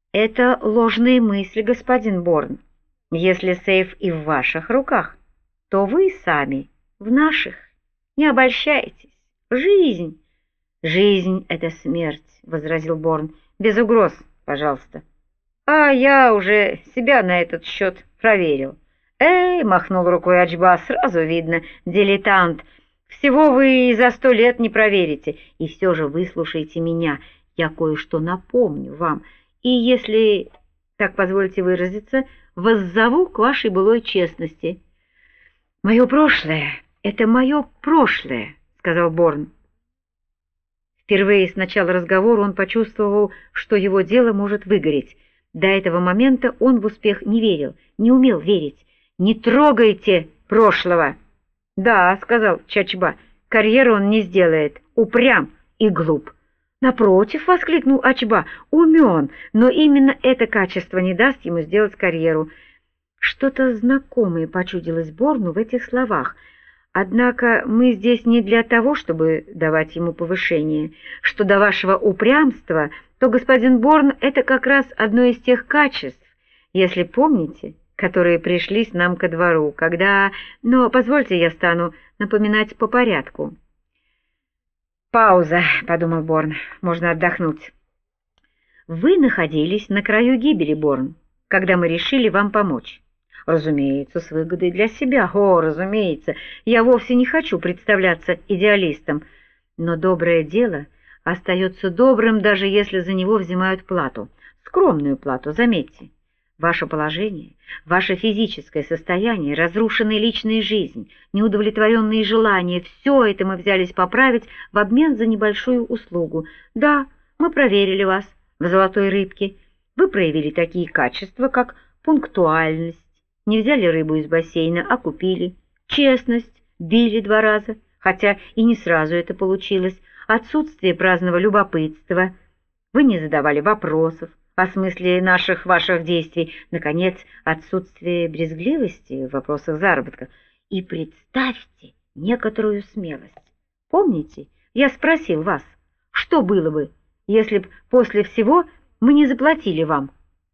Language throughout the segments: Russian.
Это ложные мысли, господин Борн. Если сейф и в ваших руках, то вы сами в наших. Не обольщайтесь. Жизнь. Жизнь — это смерть, — возразил Борн. Без угроз, пожалуйста. А я уже себя на этот счет проверил. Махнул рукой Ачба, сразу видно, дилетант. Всего вы и за 100 лет не проверите. И все же выслушайте меня, я кое-что напомню вам. И если, так позвольте выразиться, воззову к вашей былой честности. «Мое прошлое — это мое прошлое», — сказал Борн. Впервые с начала разговора он почувствовал, что его дело может выгореть. До этого момента он в успех не верил, не умел верить. «Не трогайте прошлого!» «Да», — сказал Чачба, — «карьеру он не сделает, упрям и глуп». «Напротив», — воскликнул Ачба, — «умен, но именно это качество не даст ему сделать карьеру». Что-то знакомое почудилось Борну в этих словах. «Однако мы здесь не для того, чтобы давать ему повышение. Что до вашего упрямства, то, господин Борн, это как раз одно из тех качеств, если помните, которые пришлись нам ко двору, когда... Но позвольте я стану напоминать по порядку». «Пауза», — подумал Борн, — «можно отдохнуть». «Вы находились на краю гибели, Борн, когда мы решили вам помочь». «Разумеется, с выгодой для себя. О, разумеется, я вовсе не хочу представляться идеалистом. Но доброе дело остается добрым, даже если за него взимают плату. Скромную плату, заметьте. Ваше положение, ваше физическое состояние, разрушенная личная жизнь, неудовлетворенные желания — все это мы взялись поправить в обмен за небольшую услугу. Да, мы проверили вас в «Золотой рыбке». Вы проявили такие качества, как пунктуальность, не взяли рыбу из бассейна, а купили, честность, били 2 раза, хотя и не сразу это получилось, отсутствие праздного любопытства, вы не задавали вопросов о смысле ваших действий, наконец, отсутствие брезгливости в вопросах заработка. И представьте некоторую смелость. Помните, я спросил вас, что было бы, если б после всего мы не заплатили вам?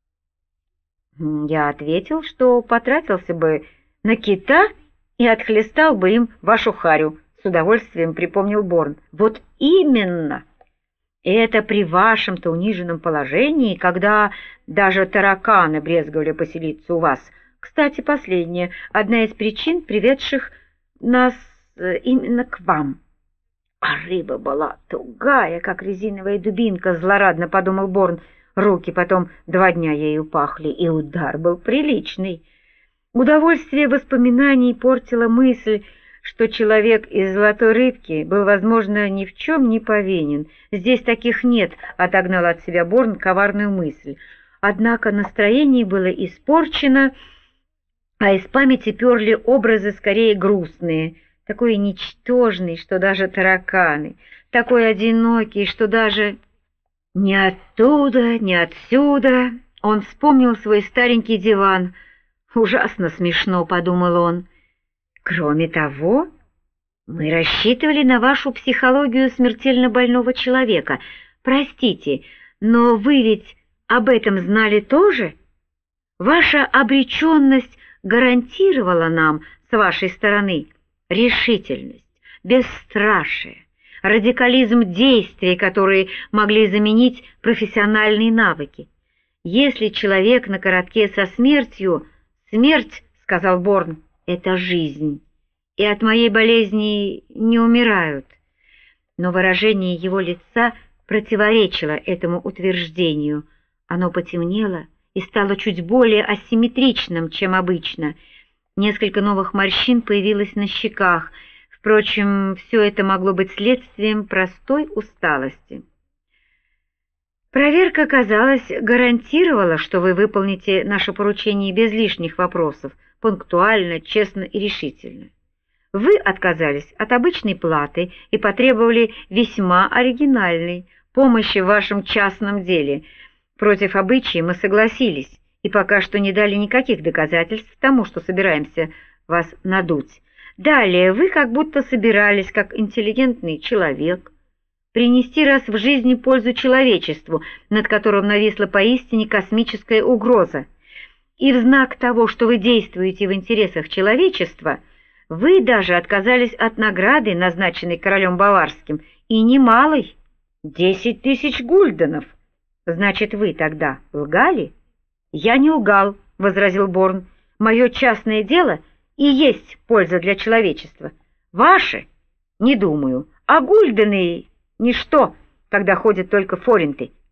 Я ответил, что потратился бы на кита и отхлестал бы им вашу харю, с удовольствием припомнил Борн. Вот именно! Это при вашем-то униженном положении, когда даже тараканы брезговали поселиться у вас. Кстати, последняя, одна из причин, приведших нас именно к вам. А рыба была тугая, как резиновая дубинка, злорадно подумал Борн. Руки потом 2 дня ею пахли, и удар был приличный. Удовольствие воспоминаний портило мысль, что человек из «Золотой рыбки» был, возможно, ни в чем не повинен. «Здесь таких нет», — отогнал от себя Борн коварную мысль. Однако настроение было испорчено, а из памяти перли образы скорее грустные, такой ничтожный, что даже тараканы, такой одинокий, что даже... Ни оттуда, ни отсюда. Он вспомнил свой старенький диван. «Ужасно смешно», — подумал он. «Кроме того, мы рассчитывали на вашу психологию смертельно больного человека. Простите, но вы ведь об этом знали тоже? Ваша обреченность гарантировала нам с вашей стороны решительность, бесстрашие, радикализм действий, которые могли заменить профессиональные навыки. Если человек на коротке со смертью, смерть, — сказал Борн, — это жизнь, и от моей болезни не умирают». Но выражение его лица противоречило этому утверждению. Оно потемнело и стало чуть более асимметричным, чем обычно. Несколько новых морщин появилось на щеках. Впрочем, все это могло быть следствием простой усталости. «Проверка, казалось, гарантировала, что вы выполните наше поручение без лишних вопросов, пунктуально, честно и решительно. Вы отказались от обычной платы и потребовали весьма оригинальной помощи в вашем частном деле. Против обычая мы согласились и пока что не дали никаких доказательств тому, что собираемся вас надуть. Далее вы как будто собирались, как интеллигентный человек, принести раз в жизни пользу человечеству, над которым нависла поистине космическая угроза. И в знак того, что вы действуете в интересах человечества, вы даже отказались от награды, назначенной королем Баварским, и немалой — 10 000 гульденов. Значит, вы тогда лгали? Я не лгал, — возразил Борн. Мое частное дело и есть польза для человечества. Ваше? Не думаю. А гульдены — ничто, когда ходят только форинты.